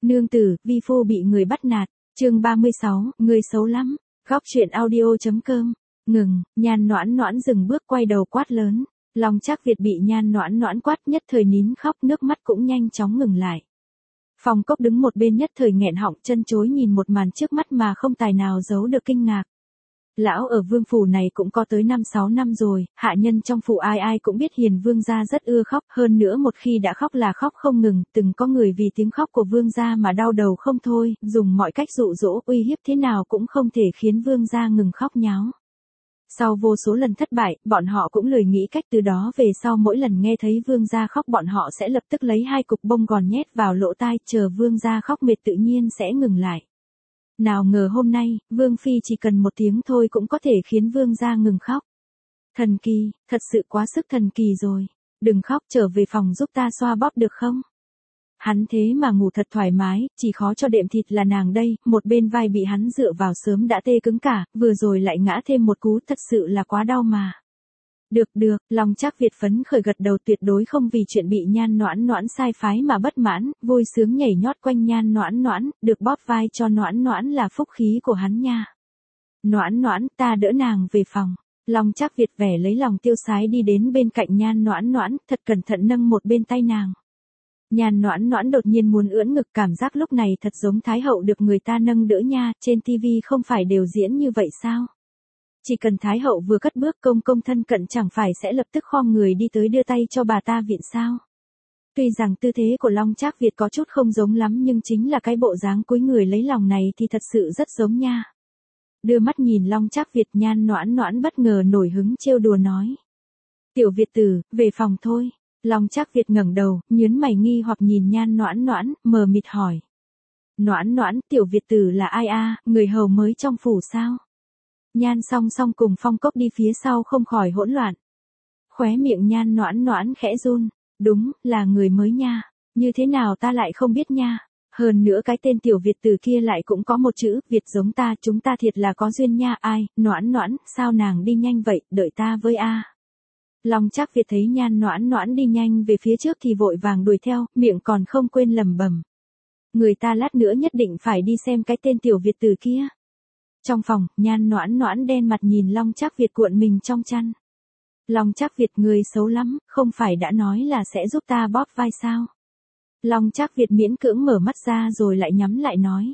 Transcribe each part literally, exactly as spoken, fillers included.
Nương tử, vi phu bị người bắt nạt. Chương ba mươi sáu, người xấu lắm. Góc truyện audio.com. Ngừng, Nhan Noãn Noãn dừng bước quay đầu quát lớn. Long Trác Việt bị Nhan Noãn Noãn quát nhất thời nín khóc, nước mắt cũng nhanh chóng ngừng lại. Phong Cốc đứng một bên nhất thời nghẹn họng chân chối nhìn một màn trước mắt mà không tài nào giấu được kinh ngạc. Lão ở vương phủ này cũng có tới năm sáu năm rồi, hạ nhân trong phủ ai ai cũng biết Hiền vương gia rất ưa khóc, hơn nữa một khi đã khóc là khóc không ngừng, từng có người vì tiếng khóc của vương gia mà đau đầu không thôi, dùng mọi cách dụ dỗ uy hiếp thế nào cũng không thể khiến vương gia ngừng khóc nháo. Sau vô số lần thất bại, bọn họ cũng lười nghĩ cách, từ đó về sau mỗi lần nghe thấy vương gia khóc bọn họ sẽ lập tức lấy hai cục bông gòn nhét vào lỗ tai, chờ vương gia khóc mệt tự nhiên sẽ ngừng lại. Nào ngờ hôm nay, vương phi chỉ cần một tiếng thôi cũng có thể khiến vương gia ngừng khóc. Thần kỳ, thật sự quá sức thần kỳ rồi. Đừng khóc, trở về phòng giúp ta xoa bóp được không? Hắn thế mà ngủ thật thoải mái, chỉ khó cho đệm thịt là nàng đây, một bên vai bị hắn dựa vào sớm đã tê cứng cả, vừa rồi lại ngã thêm một cú, thật sự là quá đau mà. Được được, Long Trác Việt phấn khởi gật đầu, tuyệt đối không vì chuyện bị Nhan Noãn Noãn sai phái mà bất mãn, vui sướng nhảy nhót quanh Nhan Noãn Noãn, được bóp vai cho Noãn Noãn là phúc khí của hắn nha. Noãn Noãn, ta đỡ nàng về phòng. Long Trác Việt vẻ lấy lòng tiêu sái đi đến bên cạnh Nhan Noãn Noãn, thật cẩn thận nâng một bên tay nàng. Nhan Noãn Noãn đột nhiên muốn ưỡn ngực, cảm giác lúc này thật giống Thái hậu được người ta nâng đỡ nha, trên tivi không phải đều diễn như vậy sao? Chỉ cần Thái hậu vừa cất bước, công công thân cận chẳng phải sẽ lập tức khom người đi tới đưa tay cho bà ta viện sao? Tuy rằng tư thế của Long Trác Việt có chút không giống lắm nhưng chính là cái bộ dáng cúi người lấy lòng này thì thật sự rất giống nha. Đưa mắt nhìn Long Trác Việt, Nhan Noãn Noãn bất ngờ nổi hứng trêu đùa nói. Tiểu Việt tử, về phòng thôi. Long Trác Việt ngẩng đầu, nhướng mày nghi hoặc nhìn Nhan Noãn Noãn, mờ mịt hỏi. Noãn Noãn, Tiểu Việt tử là ai a, người hầu mới trong phủ sao? Nhan Song Song cùng Phong Cốc đi phía sau không khỏi hỗn loạn. Khóe miệng Nhan Noãn Noãn khẽ run, đúng, là người mới nha, như thế nào ta lại không biết nha, hơn nữa cái tên Tiểu Việt tử kia lại cũng có một chữ Việt giống ta, chúng ta thiệt là có duyên nha. Ai, Noãn Noãn, sao nàng đi nhanh vậy, đợi ta với a. Long Trác Việt thấy Nhan Noãn Noãn đi nhanh về phía trước thì vội vàng đuổi theo, miệng còn không quên lẩm bẩm. Người ta lát nữa nhất định phải đi xem cái tên Tiểu Việt tử kia. Trong phòng, Nhan Noãn Noãn đen mặt nhìn Long Trác Việt cuộn mình trong chăn. Long Trác Việt, người xấu lắm, không phải đã nói là sẽ giúp ta bóp vai sao? Long Trác Việt miễn cưỡng mở mắt ra rồi lại nhắm lại nói.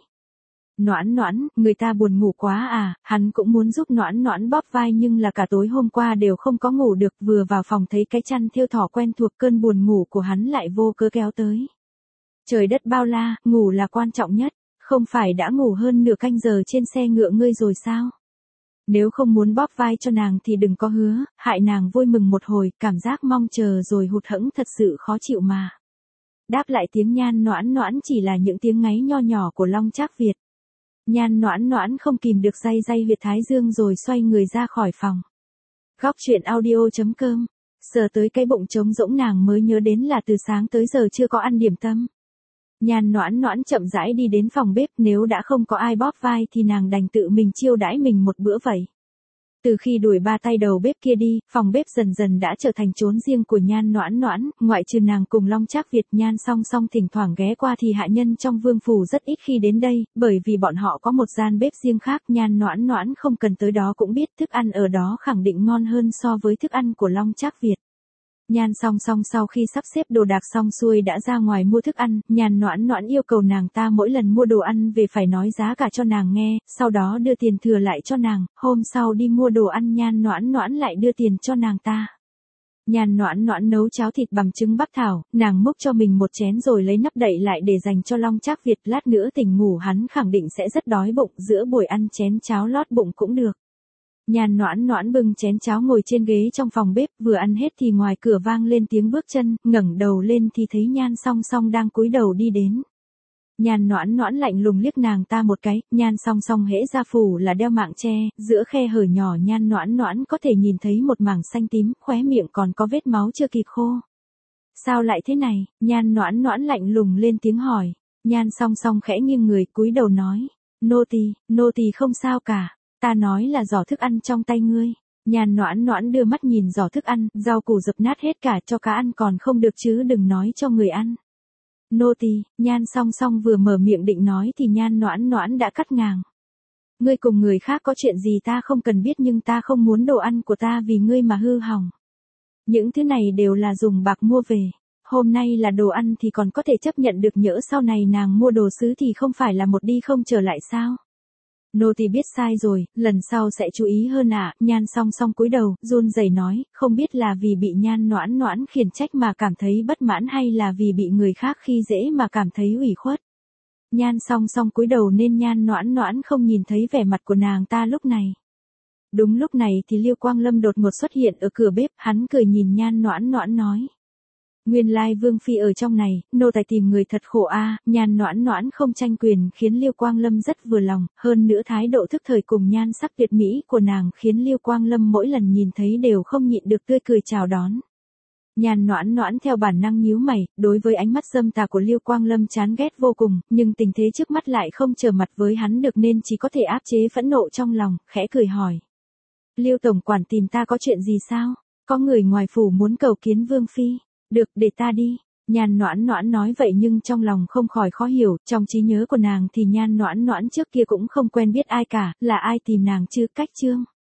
Noãn Noãn, người ta buồn ngủ quá à, hắn cũng muốn giúp Noãn Noãn bóp vai nhưng là cả tối hôm qua đều không có ngủ được, vừa vào phòng thấy cái chăn thêu thỏ quen thuộc, cơn buồn ngủ của hắn lại vô cớ kéo tới. Trời đất bao la, ngủ là quan trọng nhất. Không phải đã ngủ hơn nửa canh giờ trên xe ngựa ngươi rồi sao? Nếu không muốn bóp vai cho nàng thì đừng có hứa, hại nàng vui mừng một hồi, cảm giác mong chờ rồi hụt hẫng thật sự khó chịu mà. Đáp lại tiếng Nhan Noãn Noãn chỉ là những tiếng ngáy nho nhỏ của Long Trác Việt. Nhan Noãn Noãn không kìm được day day huyệt thái dương rồi xoay người ra khỏi phòng. Góc truyện audio.com. Sờ tới cái bụng trống rỗng nàng mới nhớ đến là từ sáng tới giờ chưa có ăn điểm tâm. Nhan Noãn Noãn chậm rãi đi đến phòng bếp, nếu đã không có ai bóp vai thì nàng đành tự mình chiêu đãi mình một bữa vậy. Từ khi đuổi ba tay đầu bếp kia đi, phòng bếp dần dần đã trở thành chốn riêng của Nhan Noãn Noãn, ngoại trừ nàng cùng Long Trác Việt, Nhan Song Song thỉnh thoảng ghé qua thì hạ nhân trong vương phủ rất ít khi đến đây, bởi vì bọn họ có một gian bếp riêng khác, Nhan Noãn Noãn không cần tới đó cũng biết thức ăn ở đó khẳng định ngon hơn so với thức ăn của Long Trác Việt. Nhan Song Song sau khi sắp xếp đồ đạc xong xuôi đã ra ngoài mua thức ăn, Nhan Noãn Noãn yêu cầu nàng ta mỗi lần mua đồ ăn về phải nói giá cả cho nàng nghe, sau đó đưa tiền thừa lại cho nàng, hôm sau đi mua đồ ăn Nhan Noãn Noãn lại đưa tiền cho nàng ta. Nhan Noãn Noãn nấu cháo thịt bằng trứng bắc thảo, nàng múc cho mình một chén rồi lấy nắp đậy lại để dành cho Long Trác Việt, lát nữa tỉnh ngủ hắn khẳng định sẽ rất đói bụng, giữa buổi ăn chén cháo lót bụng cũng được. Nhan Noãn Noãn bưng chén cháo ngồi trên ghế trong phòng bếp, vừa ăn hết thì ngoài cửa vang lên tiếng bước chân, ngẩng đầu lên thì thấy Nhan Song Song đang cúi đầu đi đến. Nhan Noãn Noãn lạnh lùng liếc nàng ta một cái, Nhan Song Song hễ ra phủ là đeo mạng che, giữa khe hở nhỏ Nhan Noãn Noãn có thể nhìn thấy một mảng xanh tím, khóe miệng còn có vết máu chưa kịp khô. Sao lại thế này? Nhan Noãn Noãn lạnh lùng lên tiếng hỏi. Nhan Song Song khẽ nghiêng người cúi đầu nói, nô tỳ, nô tỳ không sao cả. Ta nói là giỏ thức ăn trong tay ngươi. Nhan Noãn Noãn đưa mắt nhìn giỏ thức ăn, rau củ dập nát hết cả, cho cá ăn còn không được chứ đừng nói cho người ăn. Nô tỳ. Nhan Song Song vừa mở miệng định nói thì Nhan Noãn Noãn đã cắt ngang. Ngươi cùng người khác có chuyện gì ta không cần biết, nhưng ta không muốn đồ ăn của ta vì ngươi mà hư hỏng. Những thứ này đều là dùng bạc mua về. Hôm nay là đồ ăn thì còn có thể chấp nhận được, nhỡ sau này nàng mua đồ sứ thì không phải là một đi không trở lại sao? Nô tỳ biết sai rồi, lần sau sẽ chú ý hơn ạ. À. Nhan Song Song cúi đầu, run rẩy nói, không biết là vì bị Nhan Noãn Noãn khiển trách mà cảm thấy bất mãn hay là vì bị người khác khi dễ mà cảm thấy ủy khuất. Nhan Song Song cúi đầu nên Nhan Noãn Noãn không nhìn thấy vẻ mặt của nàng ta lúc này. Đúng lúc này thì Liêu Quang Lâm đột ngột xuất hiện ở cửa bếp, hắn cười nhìn Nhan Noãn Noãn nói. Nguyên lai Vương Phi ở trong này, nô tài tìm người thật khổ a. À. Nhan Noãn Noãn không tranh quyền khiến Liêu Quang Lâm rất vừa lòng, hơn nữa thái độ thức thời cùng nhan sắc tuyệt mỹ của nàng khiến Liêu Quang Lâm mỗi lần nhìn thấy đều không nhịn được tươi cười chào đón. Nhan Noãn Noãn theo bản năng nhíu mày, đối với ánh mắt dâm tà của Liêu Quang Lâm chán ghét vô cùng, nhưng tình thế trước mắt lại không trở mặt với hắn được nên chỉ có thể áp chế phẫn nộ trong lòng, khẽ cười hỏi. Liêu tổng quản tìm ta có chuyện gì sao? Có người ngoài phủ muốn cầu kiến Vương Phi. Được, để ta đi. Nhan Noãn Noãn nói vậy nhưng trong lòng không khỏi khó hiểu, trong trí nhớ của nàng thì Nhan Noãn Noãn trước kia cũng không quen biết ai cả, là ai tìm nàng chứ? Cách chương